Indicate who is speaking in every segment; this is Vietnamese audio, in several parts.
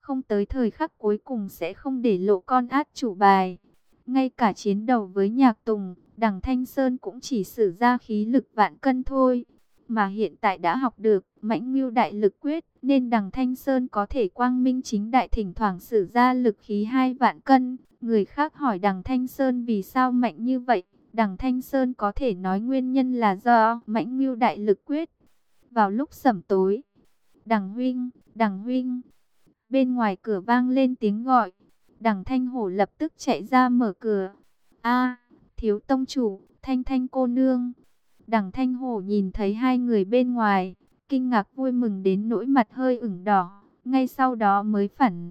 Speaker 1: không tới thời khắc cuối cùng sẽ không để lộ con át chủ bài. Ngay cả chiến đấu với Nhạc Tùng, Đằng Thanh Sơn cũng chỉ sử ra khí lực vạn cân thôi. Mà hiện tại đã học được Mãnh Ngưu Đại Lực Quyết, nên Đằng Thanh Sơn có thể quang minh chính đại thỉnh thoảng sử ra lực khí 2 vạn cân. Người khác hỏi Đằng Thanh Sơn vì sao mạnh như vậy, Đằng Thanh Sơn có thể nói nguyên nhân là do Mãnh Ngưu Đại Lực Quyết. Vào lúc sẩm tối, Đằng huynh, bên ngoài cửa vang lên tiếng gọi. Đằng Thanh Hổ lập tức chạy ra mở cửa. A, thiếu tông chủ, Thanh Thanh cô nương. Đằng Thanh Hổ nhìn thấy hai người bên ngoài, kinh ngạc vui mừng đến nỗi mặt hơi ửng đỏ, ngay sau đó mới phản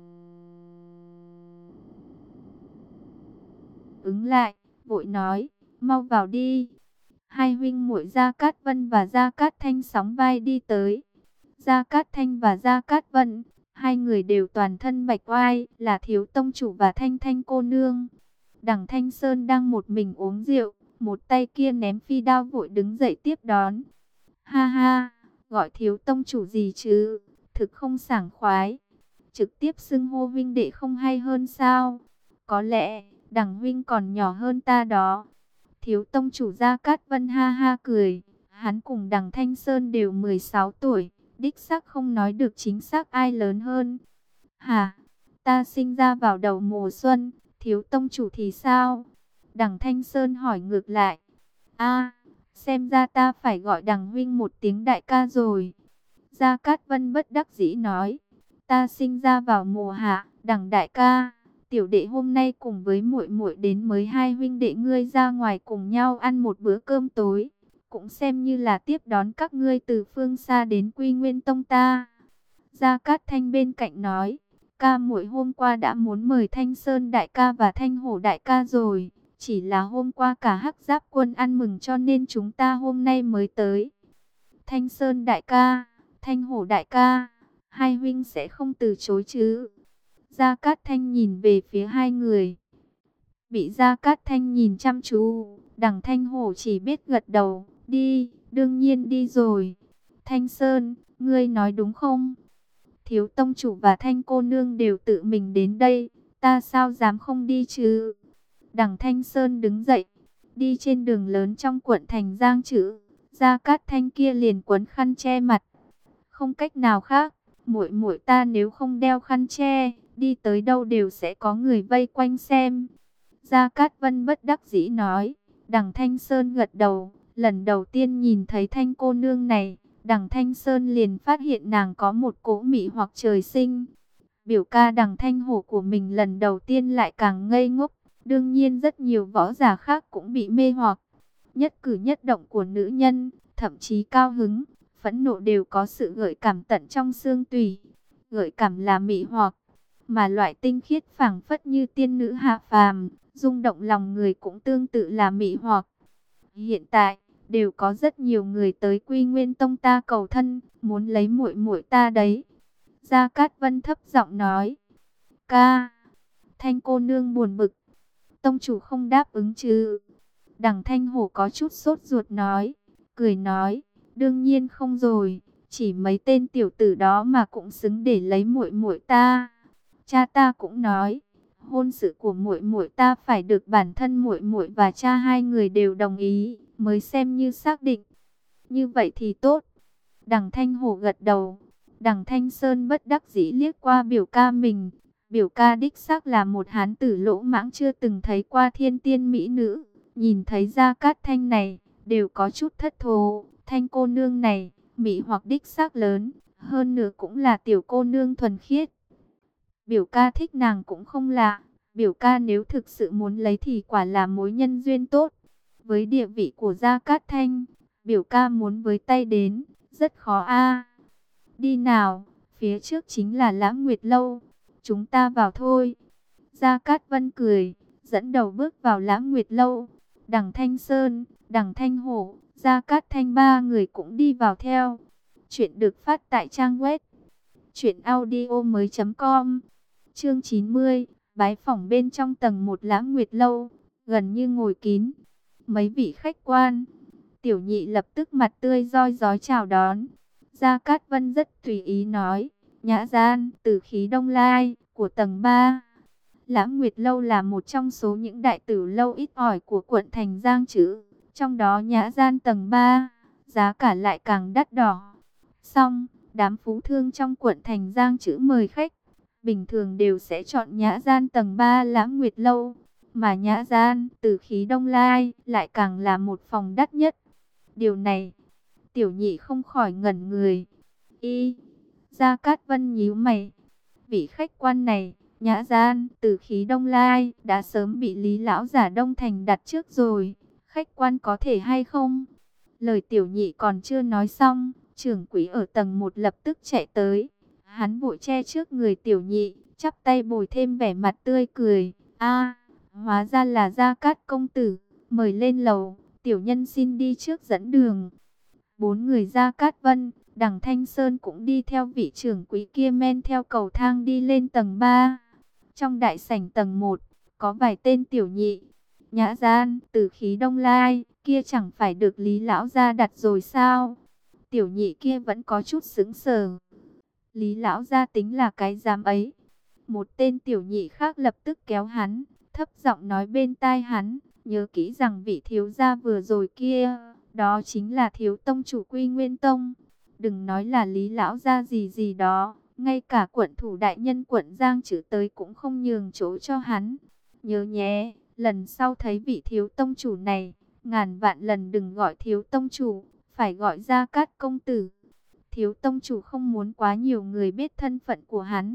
Speaker 1: ứng lại, vội nói, mau vào đi. Hai huynh muội Gia Cát Vân và Gia Cát Thanh sóng vai đi tới. Gia Cát Thanh và Gia Cát Vân, hai người đều toàn thân bạch oai, là thiếu tông chủ và Thanh Thanh cô nương. Đằng Thanh Sơn đang một mình uống rượu, một tay kia ném phi đao vội đứng dậy tiếp đón. Ha ha, gọi thiếu tông chủ gì chứ, thực không sảng khoái. Trực tiếp xưng hô vinh đệ không hay hơn sao? Có lẽ, đằng huynh còn nhỏ hơn ta đó. Thiếu tông chủ Gia Cát Vân ha ha cười, hắn cùng đằng Thanh Sơn đều 16 tuổi, đích xác không nói được chính xác ai lớn hơn. Hả, ta sinh ra vào đầu mùa xuân, thiếu tông chủ thì sao? Đằng Thanh Sơn hỏi ngược lại. A, xem ra ta phải gọi đằng huynh một tiếng đại ca rồi. Gia Cát Vân bất đắc dĩ nói, ta sinh ra vào mùa hạ, đằng đại ca. Tiểu đệ hôm nay cùng với muội muội đến mới hai huynh đệ ngươi ra ngoài cùng nhau ăn một bữa cơm tối, cũng xem như là tiếp đón các ngươi từ phương xa đến Quy Nguyên Tông ta. Gia Cát Thanh bên cạnh nói, ca muội hôm qua đã muốn mời Thanh Sơn đại ca và Thanh Hổ đại ca rồi, chỉ là hôm qua cả Hắc Giáp quân ăn mừng cho nên chúng ta hôm nay mới tới. Thanh Sơn đại ca, Thanh Hổ đại ca, hai huynh sẽ không từ chối chứ? Gia Cát Thanh nhìn về phía hai người. Bị Gia Cát Thanh nhìn chăm chú, đằng Thanh Hổ chỉ biết gật đầu, đi, đương nhiên đi rồi. Thanh Sơn, ngươi nói đúng không? Thiếu tông chủ và Thanh cô nương đều tự mình đến đây, ta sao dám không đi chứ? Đằng Thanh Sơn đứng dậy, đi trên đường lớn trong quận thành Giang Trữ. Gia Cát Thanh kia liền quấn khăn che mặt. Không cách nào khác, muội muội ta nếu không đeo khăn che, đi tới đâu đều sẽ có người vây quanh xem. Gia Cát Vân bất đắc dĩ nói. Đằng Thanh Sơn gật đầu, lần đầu tiên nhìn thấy Thanh cô nương này, đằng Thanh Sơn liền phát hiện nàng có một cỗ mị hoặc trời sinh. Biểu ca đằng Thanh Hổ của mình lần đầu tiên lại càng ngây ngốc, đương nhiên rất nhiều võ giả khác cũng bị mê hoặc. Nhất cử nhất động của nữ nhân, thậm chí cao hứng, phẫn nộ đều có sự gợi cảm tận trong xương tủy. Gợi cảm là mị hoặc, mà loại tinh khiết phảng phất như tiên nữ hạ phàm, rung động lòng người cũng tương tự là mị hoặc. Hiện tại, đều có rất nhiều người tới Quy Nguyên Tông ta cầu thân, muốn lấy muội muội ta đấy. Gia Cát Vân thấp giọng nói. Ca, Thanh cô nương buồn bực. Tông chủ không đáp ứng chứ? Đằng Thanh Hổ có chút sốt ruột nói, cười nói, đương nhiên không rồi, chỉ mấy tên tiểu tử đó mà cũng xứng để lấy muội muội ta. Cha ta cũng nói, hôn sự của muội muội ta phải được bản thân muội muội và cha hai người đều đồng ý mới xem như xác định. Như vậy thì tốt. Đằng Thanh Hổ gật đầu. Đằng Thanh Sơn bất đắc dĩ liếc qua biểu ca mình. Biểu ca đích xác là một hán tử lỗ mãng chưa từng thấy qua thiên tiên mỹ nữ. Nhìn thấy Gia Cát Thanh này, đều có chút thất thố. Thanh cô nương này, mỹ hoặc đích xác lớn, hơn nữa cũng là tiểu cô nương thuần khiết. Biểu ca thích nàng cũng không lạ. Biểu ca nếu thực sự muốn lấy thì quả là mối nhân duyên tốt. Với địa vị của Gia Cát Thanh, biểu ca muốn với tay đến, rất khó a. Đi nào, phía trước chính là Lãng Nguyệt Lâu. Chúng ta vào thôi. Gia Cát Vân cười, dẫn đầu bước vào Lãng Nguyệt Lâu. Đằng Thanh Sơn, đằng Thanh Hổ, Gia Cát Thanh ba người cũng đi vào theo. Chuyện được phát tại trang web truyệnaudiomoi.com. Chương 90, bái phỏng bên trong tầng 1 Lãng Nguyệt Lâu, gần như ngồi kín. Mấy vị khách quan, Tiểu Nhị lập tức mặt tươi roi rói chào đón. Gia Cát Vân rất tùy ý nói, nhã gian, tử khí Đông Lai, của tầng 3. Lãng Nguyệt Lâu là một trong số những đại tử lâu ít ỏi của quận Thành Giang Trữ. Trong đó nhã gian tầng 3, giá cả lại càng đắt đỏ. Song, đám phú thương trong quận Thành Giang Trữ mời khách, bình thường đều sẽ chọn nhã gian tầng 3 Lãng Nguyệt Lâu. Mà nhã gian, tử khí Đông Lai, lại càng là một phòng đắt nhất. Điều này, Tiểu Nhị không khỏi ngẩn người. Gia Cát Vân nhíu mày. Vị khách quan này, nhã gian, tử khí Đông Lai, đã sớm bị Lý lão giả Đông Thành đặt trước rồi. Khách quan có thể hay không? Lời Tiểu Nhị còn chưa nói xong, trưởng quỹ ở tầng 1 lập tức chạy tới. Hắn vội che trước người Tiểu Nhị, chắp tay bồi thêm vẻ mặt tươi cười. Hóa ra là Gia Cát công tử, mời lên lầu, tiểu nhân xin đi trước dẫn đường. Bốn người Gia Cát Vân, Đằng Thanh Sơn cũng đi theo vị trưởng quỹ kia men theo cầu thang đi lên tầng 3. Trong đại sảnh tầng 1, có vài tên tiểu nhị. Nhã gian, tử khí Đông Lai, kia chẳng phải được Lý lão gia đặt rồi sao? Tiểu nhị kia vẫn có chút sững sờ. Lý lão gia tính là cái dám ấy. Một tên tiểu nhị khác lập tức kéo hắn, thấp giọng nói bên tai hắn, nhớ kỹ rằng vị thiếu gia vừa rồi kia, đó chính là thiếu tông chủ Quy Nguyên Tông. Đừng nói là Lý lão gia gì gì đó, ngay cả quận thủ đại nhân quận Giang Trữ tới cũng không nhường chỗ cho hắn. Nhớ nhé, lần sau thấy vị thiếu tông chủ này, ngàn vạn lần đừng gọi thiếu tông chủ, phải gọi Gia Cát công tử. Thiếu tông chủ không muốn quá nhiều người biết thân phận của hắn.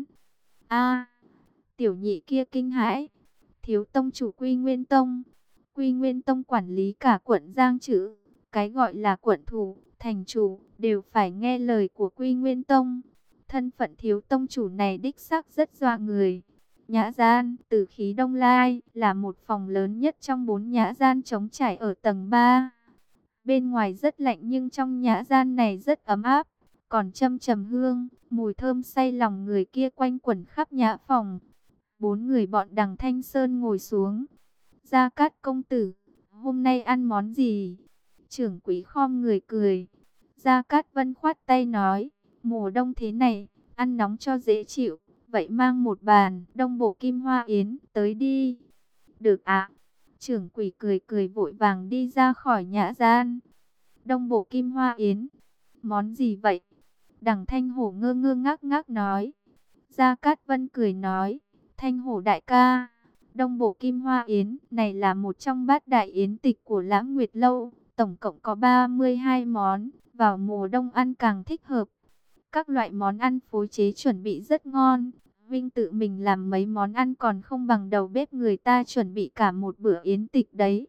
Speaker 1: Tiểu nhị kia kinh hãi. Thiếu tông chủ Quy Nguyên Tông. Quy Nguyên Tông quản lý cả quận Giang Trữ. Cái gọi là quận thủ, thành chủ, đều phải nghe lời của Quy Nguyên Tông. Thân phận thiếu tông chủ này đích xác rất dọa người. Nhã gian, tử khí Đông Lai, là một phòng lớn nhất trong 4 nhã gian trống trải ở tầng 3. Bên ngoài rất lạnh nhưng trong nhã gian này rất ấm áp. Còn châm trầm hương, mùi thơm say lòng người kia quanh quẩn khắp nhã phòng. 4 người bọn Đằng Thanh Sơn ngồi xuống. Gia Cát công tử, hôm nay ăn món gì? Trưởng quỹ khom người cười. Gia Cát Vân khoát tay nói, mùa đông thế này, ăn nóng cho dễ chịu. Vậy mang một bàn đông bổ kim hoa yến tới đi. Được ạ. Trưởng quỹ cười cười vội vàng đi ra khỏi nhã gian. Đông bổ kim hoa yến. Món gì vậy? Đằng Thanh Hổ ngơ ngơ ngác ngác nói. Gia Cát Vân cười nói, Thanh Hổ đại ca, đông bổ kim hoa yến này là một trong bát đại yến tịch của Lãng Nguyệt Lâu. Tổng cộng có 32 món, vào mùa đông ăn càng thích hợp. Các loại món ăn phối chế chuẩn bị rất ngon. Vinh tự mình làm mấy món ăn còn không bằng đầu bếp người ta chuẩn bị cả một bữa yến tịch đấy.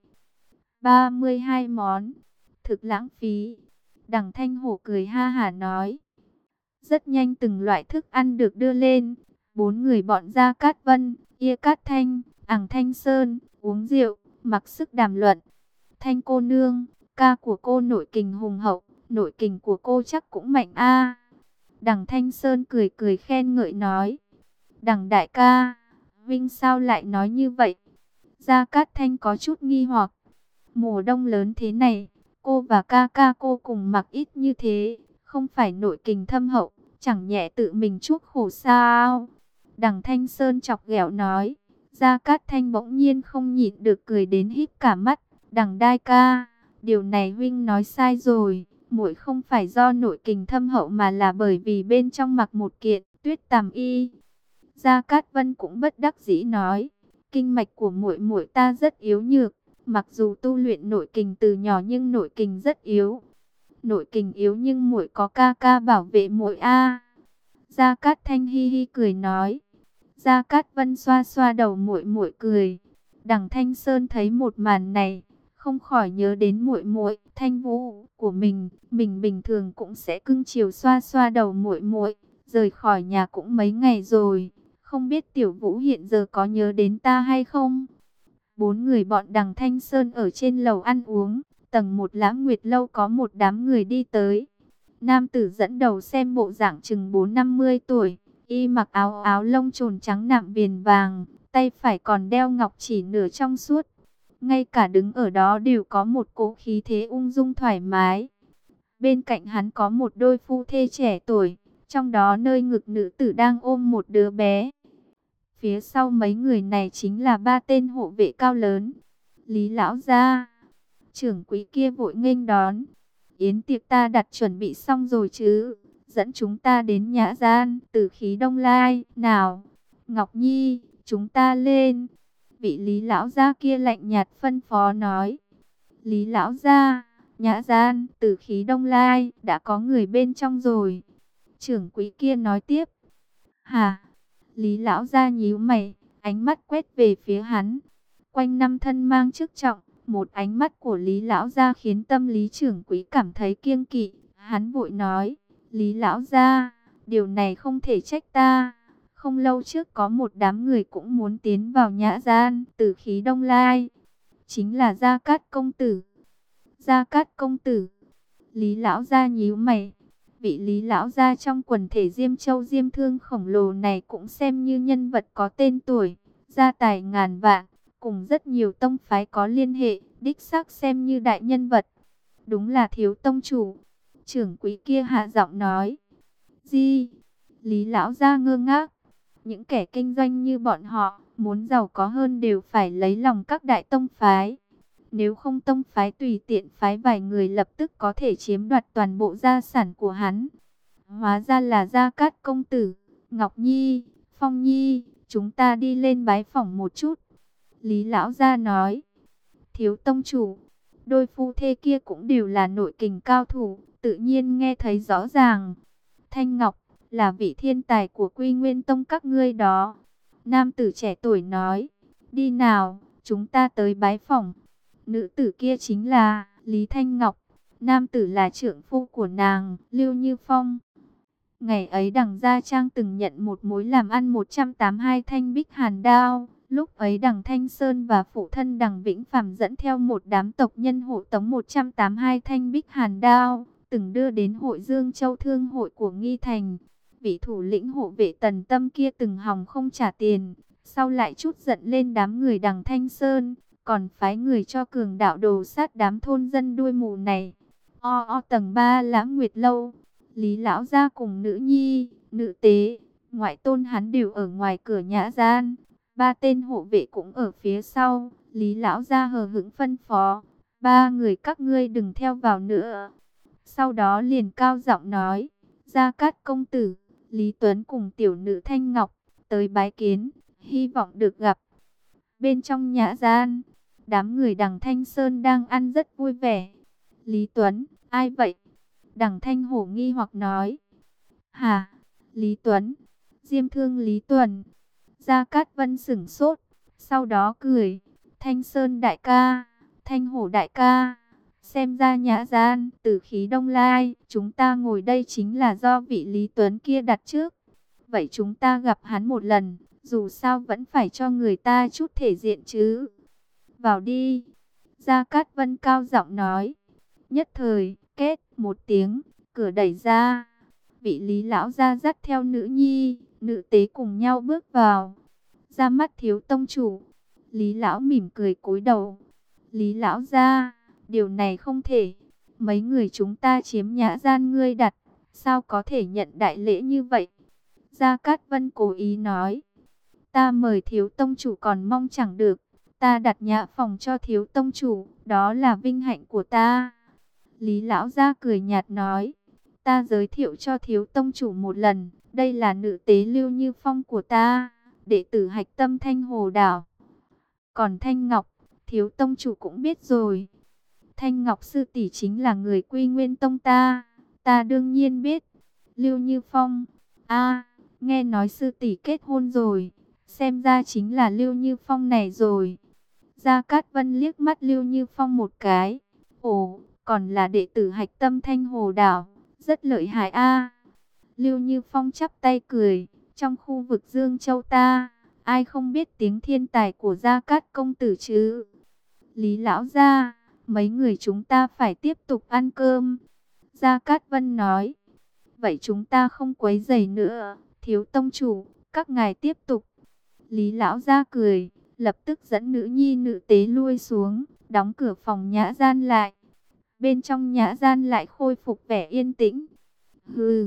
Speaker 1: 32 món, thực lãng phí. Đằng Thanh Hổ cười ha hả nói. Rất nhanh từng loại thức ăn được đưa lên. 4 người bọn Gia Cát Vân, Ia Cát Thanh, Ằng Thanh Sơn, uống rượu, mặc sức đàm luận. Thanh cô nương, ca của cô nội kình hùng hậu, nội kình của cô chắc cũng mạnh a. Đằng Thanh Sơn cười cười khen ngợi nói. Đằng đại ca, Vinh sao lại nói như vậy? Gia Cát Thanh có chút nghi hoặc. Mùa đông lớn thế này, cô và ca ca cô cùng mặc ít như thế, không phải nội kình thâm hậu, chẳng nhẹ tự mình chuốc khổ sao? Đằng Thanh Sơn chọc ghẹo nói. Gia Cát Thanh bỗng nhiên không nhịn được cười đến híp cả mắt. Đằng đại ca, điều này huynh nói sai rồi. Muội không phải do nội kình thâm hậu mà là bởi vì bên trong mặc một kiện tuyết tằm y. Gia Cát Vân cũng bất đắc dĩ nói. Kinh mạch của muội muội ta rất yếu nhược. Mặc dù tu luyện nội kình từ nhỏ nhưng nội kình rất yếu. Nội kình yếu nhưng muội có ca ca bảo vệ muội a. Gia Cát Thanh hi hi cười nói. Gia Cát Vân xoa xoa đầu muội muội cười. Đằng Thanh Sơn thấy một màn này, không khỏi nhớ đến muội muội Thanh Vũ của mình bình thường cũng sẽ cưng chiều xoa xoa đầu muội muội. Rời khỏi nhà cũng mấy ngày rồi, không biết Tiểu Vũ hiện giờ có nhớ đến ta hay không? 4 người bọn Đằng Thanh Sơn ở trên lầu ăn uống, tầng 1 Lãng Nguyệt Lâu có một đám người đi tới. Nam tử dẫn đầu xem bộ dạng chừng 4-50 tuổi, y mặc áo áo lông trồn trắng nạm viền vàng, tay phải còn đeo ngọc chỉ nửa trong suốt. Ngay cả đứng ở đó đều có một cỗ khí thế ung dung thoải mái. Bên cạnh hắn có một đôi phu thê trẻ tuổi, Trong đó nơi ngực nữ tử đang ôm một đứa bé. Phía sau mấy người này chính là ba tên hộ vệ cao lớn. Lý lão gia, trưởng quỹ kia vội nghênh đón. Yến tiệc ta đặt chuẩn bị xong rồi chứ? Dẫn chúng ta đến nhã gian, Tử Khí Đông Lai, nào. Ngọc Nhi, chúng ta lên. Vị Lý lão gia kia lạnh nhạt phân phó nói. Lý lão gia, nhã gian, Tử Khí Đông Lai, đã có người bên trong rồi. Trưởng quỹ kia nói tiếp. Hả? Lý lão gia nhíu mày, ánh mắt quét về phía hắn. Quanh năm thân mang chức trọng, một ánh mắt của Lý lão gia khiến tâm lý trưởng quỹ cảm thấy kiêng kỵ. Hắn vội nói, Lý lão gia, điều này không thể trách ta. Không lâu trước có một đám người cũng muốn tiến vào nhã gian, Tử Khí Đông Lai. Chính là Gia Cát công tử. Gia Cát công tử. Lý lão gia nhíu mày. Vị Lý lão gia trong quần thể Diêm Châu Diêm Thương khổng lồ này cũng xem như nhân vật có tên tuổi, gia tài ngàn vạn, cùng rất nhiều tông phái có liên hệ, đích xác xem như đại nhân vật. Đúng là thiếu tông chủ. Trưởng quỹ kia hạ giọng nói. Gì? Lý lão gia ngơ ngác. Những kẻ kinh doanh như bọn họ, muốn giàu có hơn đều phải lấy lòng các đại tông phái. Nếu không tông phái tùy tiện phái vài người lập tức có thể chiếm đoạt toàn bộ gia sản của hắn. Hóa ra là Gia Cát công tử, Ngọc Nhi, Phong Nhi, chúng ta đi lên bái phỏng một chút. Lý lão gia nói. Thiếu tông chủ, đôi phu thê kia cũng đều là nội kình cao thủ, tự nhiên nghe thấy rõ ràng. Thanh Ngọc là vị thiên tài của Quy Nguyên Tông các ngươi đó. Nam tử trẻ tuổi nói. Đi nào, chúng ta tới bái phỏng. Nữ tử kia chính là Lý Thanh Ngọc, nam tử là trượng phu của nàng, Lưu Như Phong. Ngày ấy Đằng Gia Trang từng nhận một mối làm ăn 182 thanh bích hàn đao. Lúc ấy Đằng Thanh Sơn và phụ thân Đằng Vĩnh Phàm dẫn theo một đám tộc nhân hộ tống 182 thanh bích hàn đao, từng đưa đến hội Dương Châu Thương hội của Nghi Thành. Vị thủ lĩnh hộ vệ Tần Tâm kia từng hòng không trả tiền, sau lại chút giận lên đám người Đằng Thanh Sơn, còn phái người cho cường đạo đồ sát đám thôn dân đuôi mù này. Tầng 3 Lãng Nguyệt lâu, Lý lão gia cùng nữ nhi, nữ tế, ngoại tôn hắn đều ở ngoài cửa nhã gian. Ba tên hộ vệ cũng ở phía sau. Lý lão gia hờ hững phân phó, ba người các ngươi đừng theo vào nữa. Sau đó liền cao giọng nói, Gia Cát công tử, Lý Tuấn cùng tiểu nữ Thanh Ngọc tới bái kiến, hy vọng được gặp. Bên trong nhã gian, đám người Đằng Thanh Sơn đang ăn rất vui vẻ. Lý Tuấn, ai vậy? Đằng Thanh Hổ nghi hoặc nói. Hả? Lý Tuấn, Diêm Thương Lý Tuần. Gia Cát Vân sửng sốt, sau đó cười. Thanh Sơn đại ca, Thanh Hổ đại ca, xem ra nhã gian, Tử Khí Đông Lai, chúng ta ngồi đây chính là do vị Lý Tuấn kia đặt trước. Vậy chúng ta gặp hắn một lần, dù sao vẫn phải cho người ta chút thể diện chứ. Vào đi. Gia Cát Vân cao giọng nói. Nhất thời, két một tiếng, cửa đẩy ra. Vị Lý lão gia dắt theo nữ nhi, nữ tế cùng nhau bước vào. Ra mắt thiếu tông chủ. Lý lão mỉm cười cúi đầu. Lý lão gia, điều này không thể. Mấy người chúng ta chiếm nhã gian ngươi đặt, sao có thể nhận đại lễ như vậy? Gia Cát Vân cố ý nói. Ta mời thiếu tông chủ còn mong chẳng được. Ta đặt nhã phòng cho thiếu tông chủ, đó là vinh hạnh của ta. Lý lão gia cười nhạt nói. Ta giới thiệu cho thiếu tông chủ một lần. Đây là nữ tế Lưu Như Phong của ta, đệ tử hạch tâm Thanh Hồ Đảo. Còn Thanh Ngọc, thiếu tông chủ cũng biết rồi. Thanh Ngọc sư tỷ chính là người Quy Nguyên Tông ta. Ta đương nhiên biết. Lưu Như Phong. Nghe nói sư tỷ kết hôn rồi. Xem ra chính là Lưu Như Phong này rồi. Gia Cát Vân liếc mắt Lưu Như Phong một cái. Ồ, còn là đệ tử hạch tâm Thanh Hồ Đảo. Rất lợi hại a. Lưu Như Phong chắp tay cười. Trong khu vực Dương Châu ta, ai không biết tiếng thiên tài của Gia Cát công tử chứ? Lý lão gia, mấy người chúng ta phải tiếp tục ăn cơm. Gia Cát Vân nói. Vậy chúng ta không quấy rầy nữa. Thiếu tông chủ, các ngài tiếp tục. Lý lão gia cười, lập tức dẫn nữ nhi nữ tế lui xuống, đóng cửa phòng nhã gian lại. Bên trong nhã gian lại khôi phục vẻ yên tĩnh. Hừ,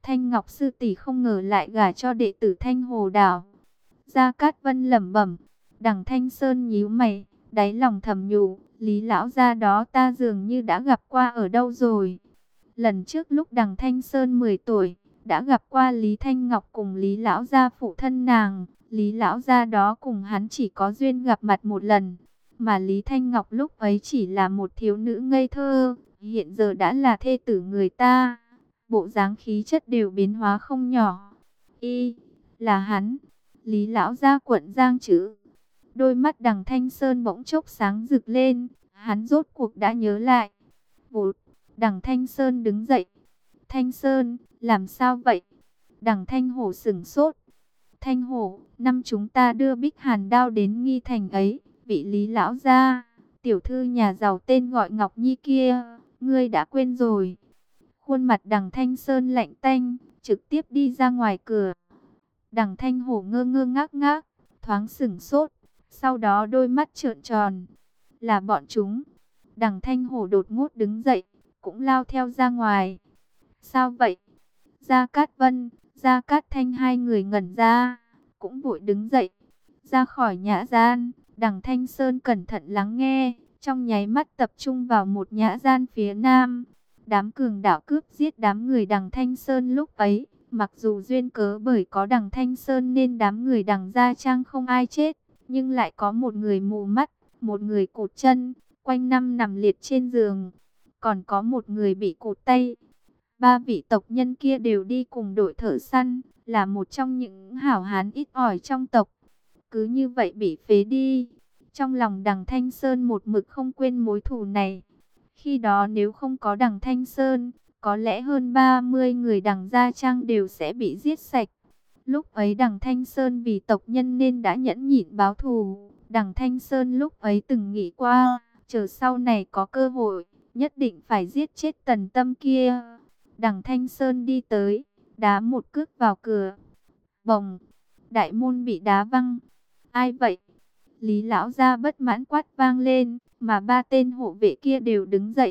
Speaker 1: Thanh Ngọc sư tỷ không ngờ lại gả cho đệ tử Thanh Hồ Đảo. Gia Cát Vân lẩm bẩm. Đằng Thanh Sơn nhíu mày, đáy lòng thầm nhủ, Lý lão gia đó ta dường như đã gặp qua ở đâu rồi. Lần trước lúc đằng Thanh Sơn 10 tuổi, đã gặp qua Lý Thanh Ngọc cùng Lý lão gia phụ thân nàng. Lý lão gia đó cùng hắn chỉ có duyên gặp mặt một lần, mà Lý Thanh Ngọc lúc ấy chỉ là một thiếu nữ ngây thơ, hiện giờ đã là thê tử người ta. Bộ dáng khí chất đều biến hóa không nhỏ. Y, là hắn, Lý lão gia quận Giang chứ? Đôi mắt đằng Thanh Sơn bỗng chốc sáng rực lên, hắn rốt cuộc đã nhớ lại. Vụt, đằng Thanh Sơn đứng dậy. Thanh Sơn, làm sao vậy? Đằng Thanh Hổ sửng sốt. Thanh Hổ, năm chúng ta đưa Bích Hàn đao đến Nghi Thành ấy, vị Lý lão gia, tiểu thư nhà giàu tên gọi Ngọc Nhi kia, ngươi đã quên rồi. Khuôn mặt đằng Thanh Sơn lạnh tanh, trực tiếp đi ra ngoài cửa. Đằng Thanh Hổ ngơ ngơ ngác ngác, thoáng sửng sốt, sau đó đôi mắt trợn tròn. Là bọn chúng. Đằng Thanh Hổ đột ngột đứng dậy, cũng lao theo ra ngoài. Sao vậy? Gia Cát Vân, Gia Cát Thanh hai người ngẩn ra, cũng vội đứng dậy, ra khỏi nhã gian. Đằng Thanh Sơn cẩn thận lắng nghe, trong nháy mắt tập trung vào một nhã gian phía nam. Đám cường đạo cướp giết đám người đằng Thanh Sơn lúc ấy, mặc dù duyên cớ bởi có đằng Thanh Sơn nên đám người đằng Gia Trang không ai chết, nhưng lại có một người mù mắt, một người cụt chân, quanh năm nằm liệt trên giường, còn có một người bị cụt tay. Ba vị tộc nhân kia đều đi cùng đội thợ săn, là một trong những hảo hán ít ỏi trong tộc. Cứ như vậy bị phế đi. Trong lòng đằng Thanh Sơn một mực không quên mối thù này. Khi đó nếu không có đằng Thanh Sơn, có lẽ hơn 30 người đằng Gia Trang đều sẽ bị giết sạch. Lúc ấy đằng Thanh Sơn vì tộc nhân nên đã nhẫn nhịn báo thù. Đằng Thanh Sơn lúc ấy từng nghĩ qua, chờ sau này có cơ hội, nhất định phải giết chết Tần Tâm kia. Đằng Thanh Sơn đi tới, đá một cước vào cửa. Bồng, đại môn bị đá văng. Ai vậy? Lý lão gia bất mãn quát vang lên, mà ba tên hộ vệ kia đều đứng dậy.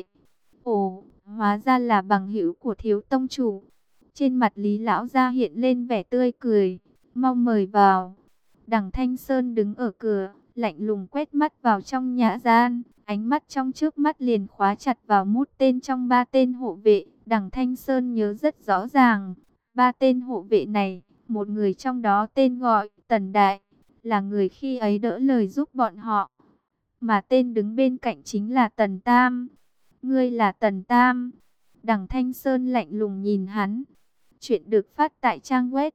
Speaker 1: Ồ, hóa ra là bằng hữu của thiếu tông chủ. Trên mặt Lý lão gia hiện lên vẻ tươi cười, mau mời vào. Đằng Thanh Sơn đứng ở cửa, lạnh lùng quét mắt vào trong nhã gian, ánh mắt trong trước mắt liền khóa chặt vào một tên trong ba tên hộ vệ. Đằng Thanh Sơn nhớ rất rõ ràng, ba tên hộ vệ này, một người trong đó tên gọi Tần Đại, là người khi ấy đỡ lời giúp bọn họ, mà tên đứng bên cạnh chính là Tần Tam. Ngươi là Tần Tam? Đằng Thanh Sơn lạnh lùng nhìn hắn. Chuyện được phát tại trang web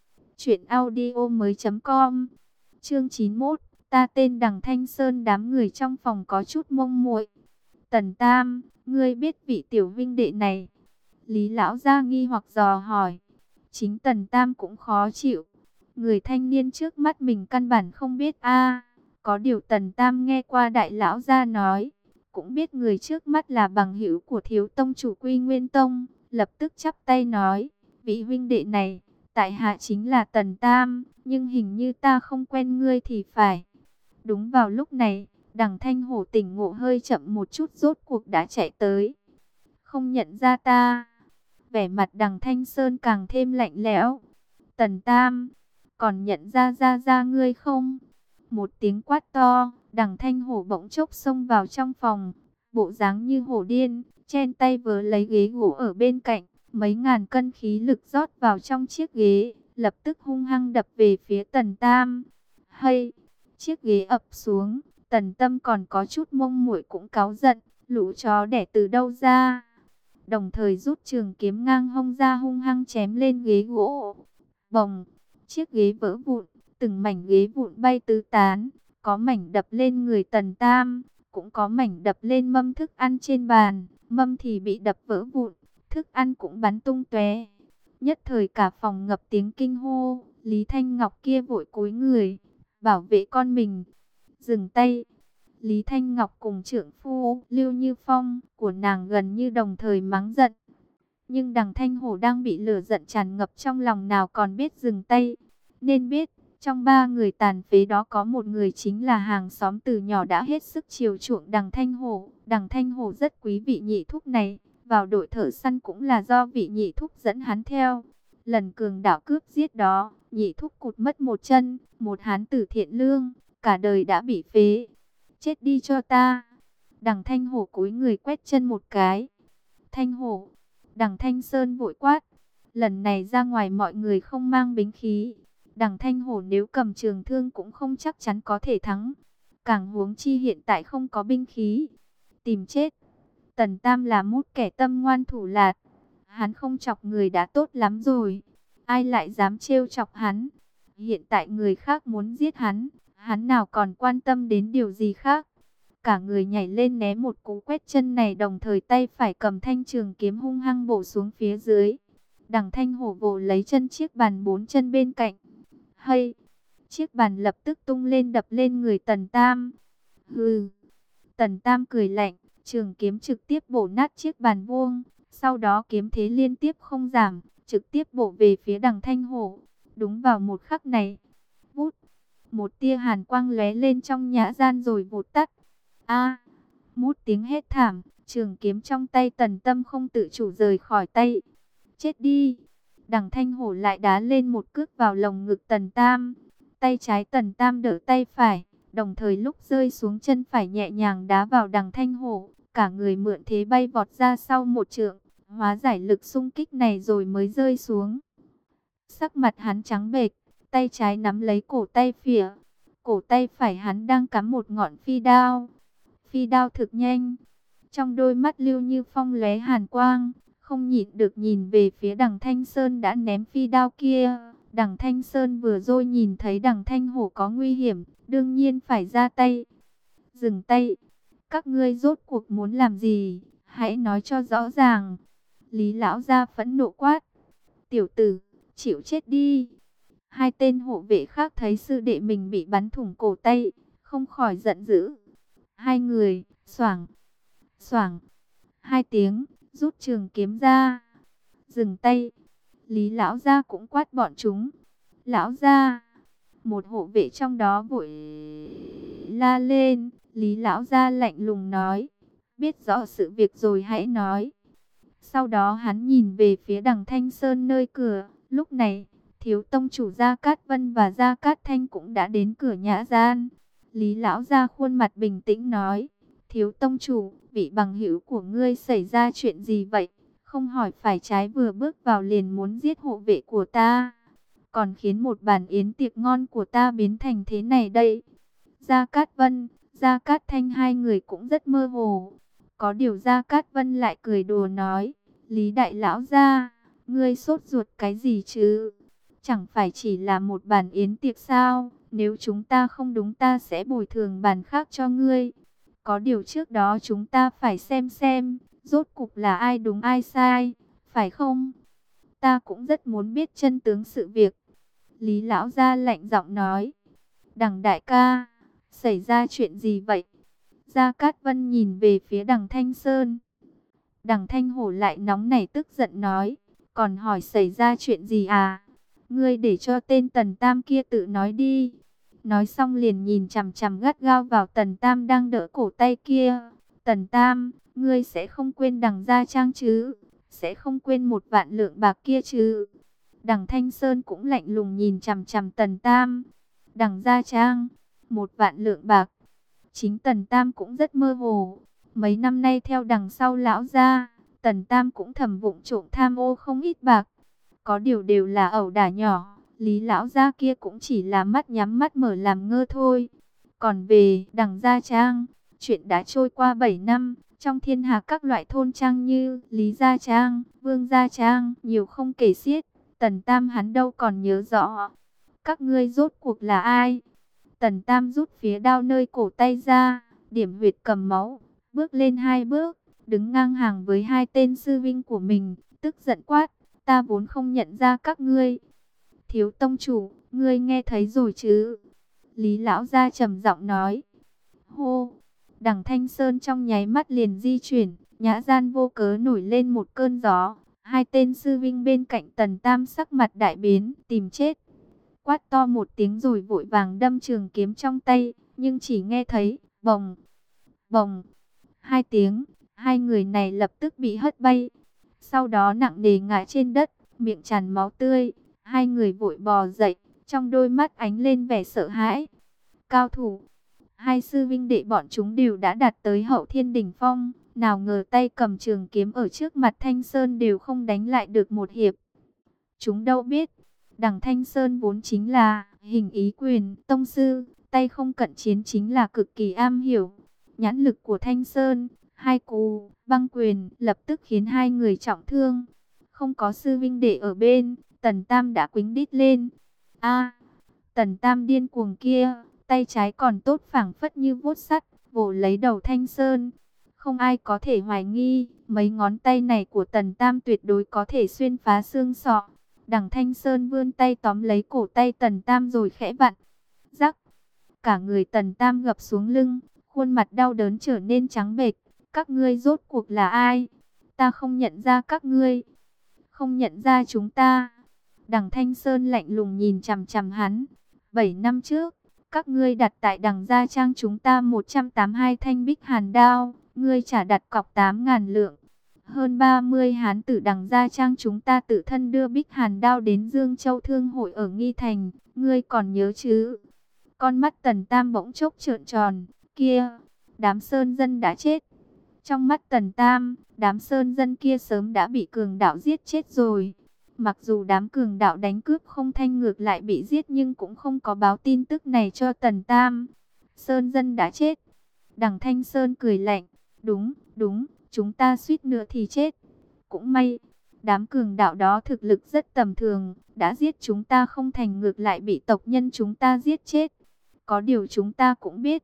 Speaker 1: truyệnaudiomoi.com. Chương 91, ta tên Đằng Thanh Sơn. Đám người trong phòng có chút mông muội. Tần Tam, ngươi biết vị tiểu vinh đệ này? Lý lão gia nghi hoặc dò hỏi. Chính Tần Tam cũng khó chịu. Người thanh niên trước mắt mình căn bản không biết a. Có điều Tần Tam nghe qua đại lão gia nói, cũng biết người trước mắt là bằng hữu của thiếu tông chủ Quy Nguyên Tông, lập tức chắp tay nói, vị huynh đệ này, tại hạ chính là Tần Tam, nhưng hình như ta không quen ngươi thì phải. Đúng vào lúc này, đằng Thanh Hổ tỉnh ngộ hơi chậm một chút, rốt cuộc đã chạy tới. Không nhận ra ta? Vẻ mặt đằng Thanh Sơn càng thêm lạnh lẽo. Tần Tam, còn nhận ra ngươi không? Một tiếng quát to, đằng Thanh Hổ bỗng chốc xông vào trong phòng, bộ dáng như hổ điên, chen tay vớ lấy ghế gỗ ở bên cạnh, mấy ngàn cân khí lực rót vào trong chiếc ghế, lập tức hung hăng đập về phía Tần Tam. Hay, chiếc ghế ập xuống, Tần Tâm còn có chút mông muội cũng cáu giận, lũ chó đẻ từ đâu ra? Đồng thời rút trường kiếm ngang hông ra hung hăng chém lên ghế gỗ. Bồng, chiếc ghế vỡ vụn, từng mảnh ghế vụn bay tứ tán, có mảnh đập lên người Tần Tam, cũng có mảnh đập lên mâm thức ăn trên bàn, mâm thì bị đập vỡ vụn, thức ăn cũng bắn tung tóe. Nhất thời cả phòng ngập tiếng kinh hô, Lý Thanh Ngọc kia vội cúi người, bảo vệ con mình. Dừng tay. Lý Thanh Ngọc cùng trượng phu Lưu Như Phong của nàng gần như đồng thời mắng giận. Nhưng đằng Thanh Hổ đang bị lửa giận tràn ngập trong lòng, nào còn biết dừng tay. Nên biết, trong ba người tàn phế đó có một người chính là hàng xóm từ nhỏ đã hết sức chiều chuộng đằng Thanh Hổ. Đằng Thanh Hổ rất quý vị nhị thúc này, vào đội thợ săn cũng là do vị nhị thúc dẫn hắn theo. Lần cường đảo cướp giết đó, nhị thúc cụt mất một chân, một hán tử thiện lương, cả đời đã bị phế. Chết đi cho ta. Đằng Thanh Hổ cúi người quét chân một cái. Thanh Hổ. Đằng Thanh Sơn vội quát. Lần này ra ngoài mọi người không mang bính khí. Đằng Thanh Hổ nếu cầm trường thương cũng không chắc chắn có thể thắng. Càng huống chi hiện tại không có binh khí. Tìm chết. Tần Tam là một kẻ tâm ngoan thủ lạt. Hắn không chọc người đã tốt lắm rồi. Ai lại dám trêu chọc hắn? Hiện tại người khác muốn giết hắn. Hắn nào còn quan tâm đến điều gì khác? Cả người nhảy lên né một cú quét chân này, đồng thời tay phải cầm thanh trường kiếm hung hăng bổ xuống phía dưới. Đằng Thanh Hổ vồ lấy chân chiếc bàn 4 chân bên cạnh. Hay! Chiếc bàn lập tức tung lên đập lên người Tần Tam. Hừ! Tần Tam cười lạnh, trường kiếm trực tiếp bổ nát chiếc bàn vuông. Sau đó kiếm thế liên tiếp không giảm, trực tiếp bổ về phía đằng Thanh Hổ. Đúng vào một khắc này. Vút! Một tia hàn quang lóe lên trong nhã gian rồi vụt tắt. A! Mút tiếng hét thảm, trường kiếm trong tay Tần Tâm không tự chủ rời khỏi tay. Chết đi! Đằng Thanh Hổ lại đá lên một cước vào lồng ngực Tần Tam. Tay trái Tần Tam đỡ tay phải, đồng thời lúc rơi xuống chân phải nhẹ nhàng đá vào đằng Thanh Hổ. Cả người mượn thế bay vọt ra sau một trượng, hóa giải lực xung kích này rồi mới rơi xuống. Sắc mặt hắn trắng bệch, tay trái nắm lấy cổ tay phỉa. Cổ tay phải hắn đang cắm một ngọn phi đao. Phi đao thực nhanh. Trong đôi mắt Lưu Như Phong lóe hàn quang, không nhịn được nhìn về phía đằng Thanh Sơn đã ném phi đao kia. Đằng Thanh Sơn vừa rồi nhìn thấy đằng Thanh Hổ có nguy hiểm, đương nhiên phải ra tay. Dừng tay. Các ngươi rốt cuộc muốn làm gì? Hãy nói cho rõ ràng. Lý lão gia phẫn nộ quát. Tiểu tử, chịu chết đi. Hai tên hộ vệ khác thấy sư đệ mình bị bắn thủng cổ tay, không khỏi giận dữ. Hai người, xoảng, xoảng, hai tiếng, rút trường kiếm ra. Dừng tay. Lý lão gia cũng quát bọn chúng. Lão gia. Một hộ vệ trong đó vội la lên. Lý lão gia lạnh lùng nói. Biết rõ sự việc rồi hãy nói. Sau đó hắn nhìn về phía đằng Thanh Sơn nơi cửa. Lúc này, thiếu tông chủ Gia Cát Vân và Gia Cát Thanh cũng đã đến cửa nhã gian. Lý lão gia khuôn mặt bình tĩnh nói. Thiếu tông chủ, vị bằng hữu của ngươi xảy ra chuyện gì vậy? Không hỏi phải trái vừa bước vào liền muốn giết hộ vệ của ta. Còn khiến một bàn yến tiệc ngon của ta biến thành thế này đây. Gia Cát Vân, Gia Cát Thanh hai người cũng rất mơ hồ. Có điều Gia Cát Vân lại cười đùa nói. Lý đại lão gia, ngươi sốt ruột cái gì chứ? Chẳng phải chỉ là một bàn yến tiệc sao? Nếu chúng ta không đúng ta sẽ bồi thường bàn khác cho ngươi. Có điều trước đó chúng ta phải xem, rốt cục là ai đúng ai sai, phải không? Ta cũng rất muốn biết chân tướng sự việc. Lý lão gia lạnh giọng nói. Đằng đại ca, xảy ra chuyện gì vậy? Gia Cát Vân nhìn về phía đằng Thanh Sơn. Đằng Thanh Hổ lại nóng nảy tức giận nói. Còn hỏi xảy ra chuyện gì à? Ngươi để cho tên Tần Tam kia tự nói đi. Nói xong liền nhìn chằm chằm gắt gao vào Tần Tam đang đỡ cổ tay kia. Tần Tam, ngươi sẽ không quên đằng Gia Trang chứ? Sẽ không quên 1.000.000 bạc kia chứ? Đằng Thanh Sơn cũng lạnh lùng nhìn chằm chằm Tần Tam. Đằng Gia Trang, 1.000.000 bạc. Chính Tần Tam cũng rất mơ hồ. Mấy năm nay theo đằng sau lão gia, Tần Tam cũng thầm vụng trộm tham ô không ít bạc. Có điều đều là ẩu đả nhỏ. Lý lão gia kia cũng chỉ là mắt nhắm mắt mở làm ngơ thôi. Còn về đằng Gia Trang, chuyện đã trôi qua 7 năm. Trong thiên hạ các loại thôn trang như Lý Gia Trang, Vương Gia Trang, nhiều không kể xiết. Tần Tam hắn đâu còn nhớ rõ. Các ngươi rốt cuộc là ai? Tần Tam rút phía đao nơi cổ tay ra, điểm huyệt cầm máu, bước lên 2 bước, đứng ngang hàng với hai tên sư vinh của mình, tức giận quát, ta vốn không nhận ra các ngươi. Thiếu tông chủ, ngươi nghe thấy rồi chứ? Lý lão gia trầm giọng nói. Hô! Đằng Thanh Sơn trong nháy mắt liền di chuyển, nhã gian vô cớ nổi lên một cơn gió. Hai tên sư vinh bên cạnh Tần Tam sắc mặt đại biến, tìm chết. Quát to một tiếng rồi vội vàng đâm trường kiếm trong tay, nhưng chỉ nghe thấy bồng, bồng, 2 tiếng, hai người này lập tức bị hất bay. Sau đó nặng nề ngã trên đất, miệng tràn máu tươi. Hai người vội bò dậy, trong đôi mắt ánh lên vẻ sợ hãi. Cao thủ, hai sư vinh đệ bọn chúng đều đã đạt tới hậu thiên đỉnh phong. Nào ngờ tay cầm trường kiếm ở trước mặt Thanh Sơn đều không đánh lại được một hiệp. Chúng đâu biết, đằng Thanh Sơn vốn chính là hình ý quyền tông sư, tay không cận chiến chính là cực kỳ am hiểu. Nhãn lực của Thanh Sơn, hai cú băng quyền lập tức khiến hai người trọng thương. Không có sư vinh đệ ở bên, Tần Tam đã quýnh đít lên. A, Tần Tam điên cuồng kia, tay trái còn tốt phảng phất như vuốt sắt, vồ lấy đầu Thanh Sơn. Không ai có thể hoài nghi, mấy ngón tay này của Tần Tam tuyệt đối có thể xuyên phá xương sọ. Đằng Thanh Sơn vươn tay tóm lấy cổ tay Tần Tam rồi khẽ vặn. Rắc, cả người Tần Tam gập xuống lưng, khuôn mặt đau đớn trở nên trắng bệch. Các ngươi rốt cuộc là ai? Ta không nhận ra các ngươi. Không nhận ra chúng ta. Đằng Thanh Sơn lạnh lùng nhìn chằm chằm hắn. 7 năm trước, các ngươi đặt tại đằng gia trang chúng ta 182 thanh bích hàn đao. Ngươi trả đặt cọc 8.000 lượng. Hơn 30 hán tử đằng gia trang chúng ta tự thân đưa bích hàn đao đến Dương Châu Thương hội ở Nghi Thành. Ngươi còn nhớ chứ? Con mắt Tần Tam bỗng chốc trợn tròn. Kia, đám sơn dân đã chết. Trong mắt Tần Tam, đám sơn dân kia sớm đã bị cường đạo giết chết rồi. Mặc dù đám cường đạo đánh cướp không thanh ngược lại bị giết nhưng cũng không có báo tin tức này cho Tần Tam. Sơn dân đã chết. Đằng Thanh Sơn cười lạnh. Đúng, đúng, chúng ta suýt nữa thì chết. Cũng may, đám cường đạo đó thực lực rất tầm thường, đã giết chúng ta không thành ngược lại bị tộc nhân chúng ta giết chết. Có điều chúng ta cũng biết,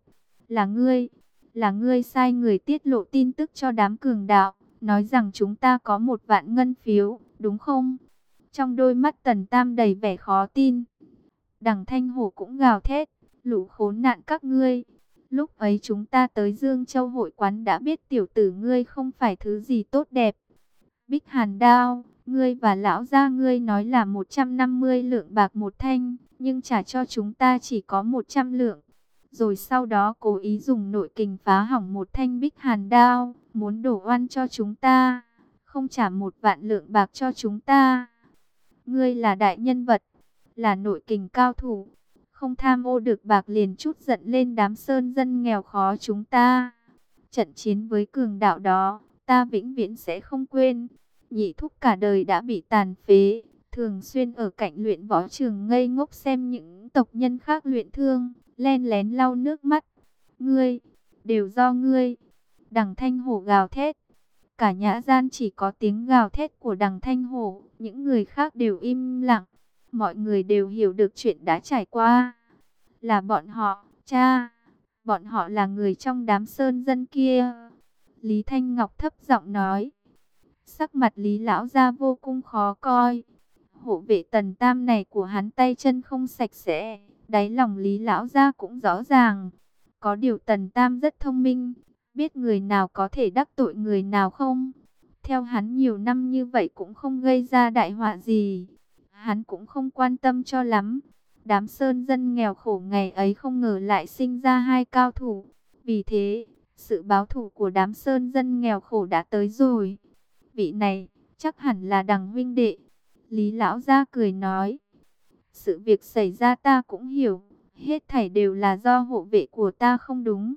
Speaker 1: là ngươi sai người tiết lộ tin tức cho đám cường đạo, nói rằng chúng ta có 1.000 ngân phiếu, đúng không? Trong đôi mắt Tần Tam đầy vẻ khó tin. Đằng Thanh Hổ cũng gào thét, lũ khốn nạn các ngươi. Lúc ấy chúng ta tới Dương Châu hội quán đã biết tiểu tử ngươi không phải thứ gì tốt đẹp. Bích hàn đao, ngươi và lão gia ngươi nói là 150 lượng bạc một thanh, nhưng trả cho chúng ta chỉ có 100 lượng. Rồi sau đó cố ý dùng nội kình phá hỏng một thanh bích hàn đao, muốn đổ oan cho chúng ta, không trả 1.000 lượng bạc cho chúng ta. Ngươi là đại nhân vật, là nội kình cao thủ, không tham ô được bạc liền chút giận lên đám sơn dân nghèo khó chúng ta. Trận chiến với cường đạo đó, ta vĩnh viễn sẽ không quên. Nhị thúc cả đời đã bị tàn phế, thường xuyên ở cạnh luyện võ trường ngây ngốc xem những tộc nhân khác luyện thương, len lén lau nước mắt. Ngươi, đều do ngươi. Đằng Thanh Hổ gào thét. Cả nhã gian chỉ có tiếng gào thét của đằng Thanh Hổ, những người khác đều im lặng. Mọi người đều hiểu được chuyện đã trải qua. Là bọn họ, cha. Bọn họ là người trong đám sơn dân kia. Lý Thanh Ngọc thấp giọng nói. Sắc mặt Lý lão gia vô cùng khó coi. Hộ vệ Tần Tam này của hắn tay chân không sạch sẽ. Đáy lòng Lý lão gia cũng rõ ràng. Có điều Tần Tam rất thông minh, biết người nào có thể đắc tội người nào không. Theo hắn nhiều năm như vậy cũng không gây ra đại họa gì. Hắn cũng không quan tâm cho lắm. Đám sơn dân nghèo khổ ngày ấy không ngờ lại sinh ra hai cao thủ. Vì thế, sự báo thù của đám sơn dân nghèo khổ đã tới rồi. Vị này, chắc hẳn là đằng huynh đệ. Lý lão gia cười nói. Sự việc xảy ra ta cũng hiểu. Hết thảy đều là do hộ vệ của ta không đúng.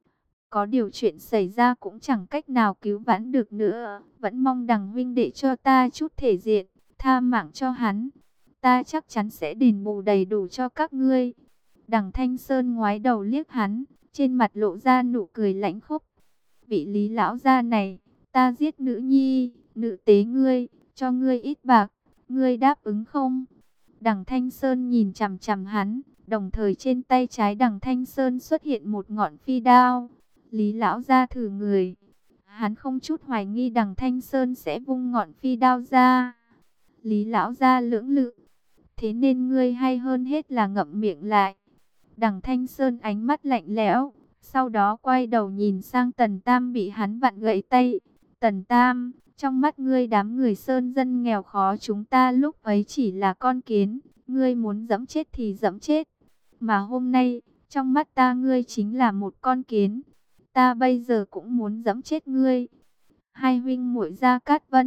Speaker 1: Có điều chuyện xảy ra cũng chẳng cách nào cứu vãn được nữa. Vẫn mong đằng huynh đệ cho ta chút thể diện, tha mạng cho hắn. Ta chắc chắn sẽ đền bù đầy đủ cho các ngươi. Đằng Thanh Sơn ngoái đầu liếc hắn, trên mặt lộ ra nụ cười lãnh khốc. Vị Lý lão gia này, ta giết nữ nhi, nữ tế ngươi, cho ngươi ít bạc, ngươi đáp ứng không? Đằng Thanh Sơn nhìn chằm chằm hắn, đồng thời trên tay trái đằng Thanh Sơn xuất hiện một ngọn phi đao. Lý lão gia thử người, hắn không chút hoài nghi đằng Thanh Sơn sẽ vung ngọn phi đao ra. Lý lão gia lưỡng lự, thế nên ngươi hay hơn hết là ngậm miệng lại. Đằng Thanh Sơn ánh mắt lạnh lẽo, sau đó quay đầu nhìn sang Tần Tam bị hắn vặn gãy tay. Tần Tam, trong mắt ngươi đám người sơn dân nghèo khó chúng ta lúc ấy chỉ là con kiến, ngươi muốn giẫm chết thì giẫm chết. Mà hôm nay, trong mắt ta ngươi chính là một con kiến, ta bây giờ cũng muốn giẫm chết ngươi. Hai huynh muội Gia Cát Vân,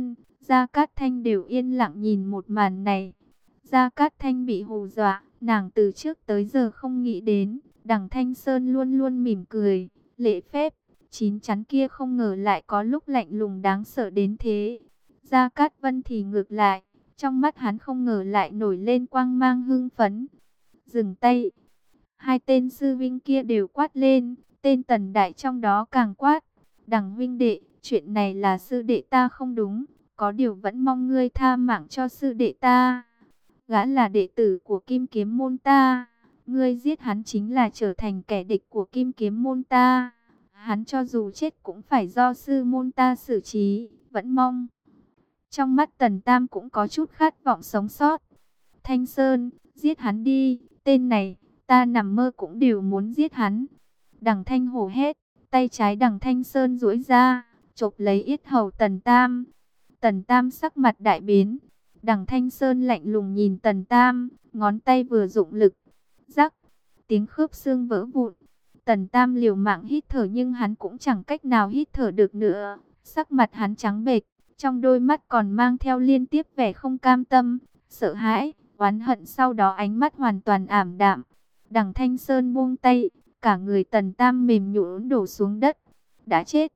Speaker 1: Gia Cát Thanh đều yên lặng nhìn một màn này. Gia Cát Thanh bị hù dọa, nàng từ trước tới giờ không nghĩ đến, Đằng Thanh Sơn luôn luôn mỉm cười, lễ phép, chín chắn kia không ngờ lại có lúc lạnh lùng đáng sợ đến thế. Gia Cát Vân thì ngược lại, trong mắt hắn không ngờ lại nổi lên quang mang hưng phấn. Dừng tay. Hai tên sư vinh kia đều quát lên, tên Tần Đại trong đó càng quát. Đằng huynh đệ, chuyện này là sư đệ ta không đúng, có điều vẫn mong ngươi tha mạng cho sư đệ ta. Gã là đệ tử của Kim Kiếm môn ta, ngươi giết hắn chính là trở thành kẻ địch của Kim Kiếm môn ta. Hắn cho dù chết cũng phải do sư môn ta xử trí, vẫn mong. Trong mắt Tần Tam cũng có chút khát vọng sống sót. Thanh Sơn, giết hắn đi, tên này, ta nằm mơ cũng đều muốn giết hắn. Đằng Thanh hổ hét, tay trái Đằng Thanh Sơn duỗi ra, chộp lấy yết hầu Tần Tam. Tần Tam sắc mặt đại biến. Đằng Thanh Sơn lạnh lùng nhìn Tần Tam, ngón tay vừa dụng lực. Rắc, tiếng khớp xương vỡ vụn. Tần Tam liều mạng hít thở nhưng hắn cũng chẳng cách nào hít thở được nữa. Sắc mặt hắn trắng bệch, trong đôi mắt còn mang theo liên tiếp vẻ không cam tâm, sợ hãi, oán hận, sau đó ánh mắt hoàn toàn ảm đạm. Đằng Thanh Sơn buông tay, cả người Tần Tam mềm nhũn đổ xuống đất. Đã chết.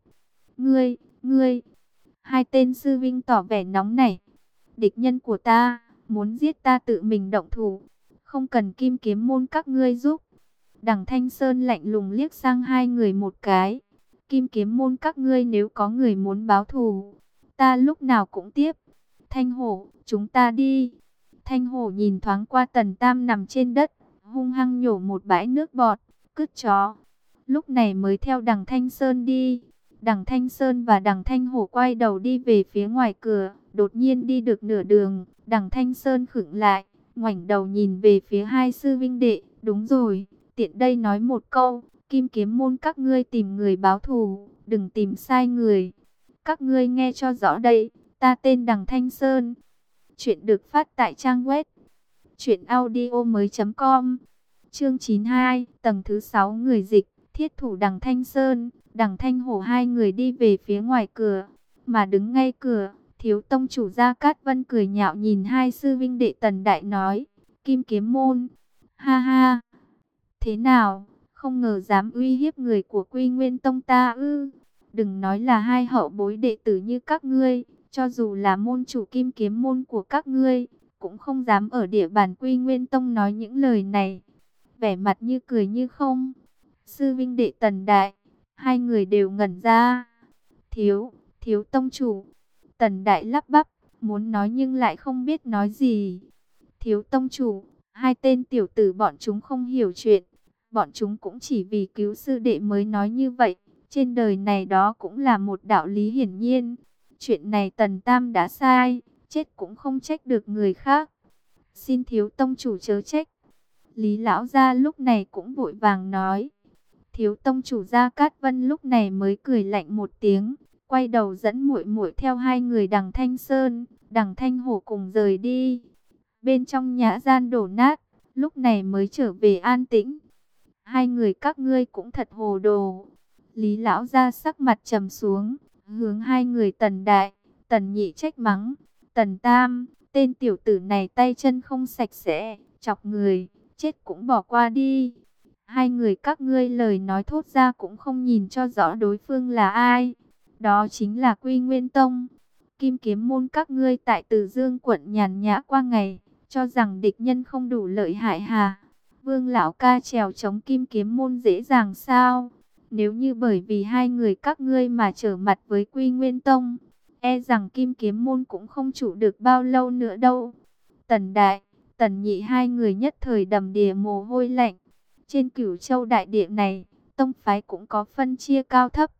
Speaker 1: Ngươi. Hai tên sư vinh tỏ vẻ nóng nảy. Địch nhân của ta, muốn giết ta tự mình động thủ. Không cần Kim Kiếm môn các ngươi giúp. Đằng Thanh Sơn lạnh lùng liếc sang hai người một cái. Kim Kiếm môn các ngươi nếu có người muốn báo thù, ta lúc nào cũng tiếp. Thanh Hổ, chúng ta đi. Thanh Hổ nhìn thoáng qua Tần Tam nằm trên đất, hung hăng nhổ một bãi nước bọt, cứt chó. Lúc này mới theo Đằng Thanh Sơn đi. Đằng Thanh Sơn và Đằng Thanh Hổ quay đầu đi về phía ngoài cửa. Đột nhiên đi được nửa đường, Đằng Thanh Sơn khựng lại, ngoảnh đầu nhìn về phía hai sư vinh đệ. Đúng rồi, tiện đây nói một câu, Kim Kiếm môn các ngươi tìm người báo thù, đừng tìm sai người. Các ngươi nghe cho rõ đây, ta tên Đằng Thanh Sơn. Chuyện được phát tại trang web truyệnaudiomoi.com. Chương 92, tầng thứ 6 người dịch, thiết thủ Đằng Thanh Sơn, Đằng Thanh Hổ hai người đi về phía ngoài cửa, mà đứng ngay cửa, thiếu tông chủ Gia Cát Vân cười nhạo nhìn hai sư vinh đệ Tần Đại nói, Kim Kiếm môn, ha ha, thế nào, không ngờ dám uy hiếp người của Quy Nguyên tông ta ư? Đừng nói là hai hậu bối đệ tử như các ngươi, cho dù là môn chủ Kim Kiếm môn của các ngươi, cũng không dám ở địa bàn Quy Nguyên tông nói những lời này. Vẻ mặt như cười như không. Sư vinh đệ Tần Đại, hai người đều ngẩn ra. Thiếu tông chủ. Tần Đại lắp bắp, muốn nói nhưng lại không biết nói gì. Thiếu tông chủ, hai tên tiểu tử bọn chúng không hiểu chuyện. Bọn chúng cũng chỉ vì cứu sư đệ mới nói như vậy. Trên đời này đó cũng là một đạo lý hiển nhiên. Chuyện này Tần Tam đã sai, chết cũng không trách được người khác. Xin thiếu tông chủ chớ trách. Lý lão gia lúc này cũng vội vàng nói. Thiếu tông chủ Gia Cát Vân lúc này mới cười lạnh một tiếng, quay đầu dẫn muội muội theo hai người Đằng Thanh Sơn, Đằng Thanh Hổ cùng rời đi. Bên trong nhã gian đổ nát, lúc này mới trở về an tĩnh. Hai người các ngươi cũng thật hồ đồ. Lý lão gia sắc mặt trầm xuống, hướng hai người Tần Đại, Tần Nhị trách mắng. Tần Tam, tên tiểu tử này tay chân không sạch sẽ, chọc người, chết cũng bỏ qua đi. Hai người các ngươi lời nói thốt ra cũng không nhìn cho rõ đối phương là ai. Đó chính là Quy Nguyên Tông. Kim Kiếm môn các ngươi tại Từ Dương quận nhàn nhã qua ngày, cho rằng địch nhân không đủ lợi hại hà? Vương lão ca trèo chống Kim Kiếm môn dễ dàng sao? Nếu như bởi vì hai người các ngươi mà trở mặt với Quy Nguyên Tông, e rằng Kim Kiếm môn cũng không trụ được bao lâu nữa đâu. Tần Đại, Tần Nhị hai người nhất thời đầm đìa mồ hôi lạnh. Trên Cửu Châu đại địa này, tông phái cũng có phân chia cao thấp.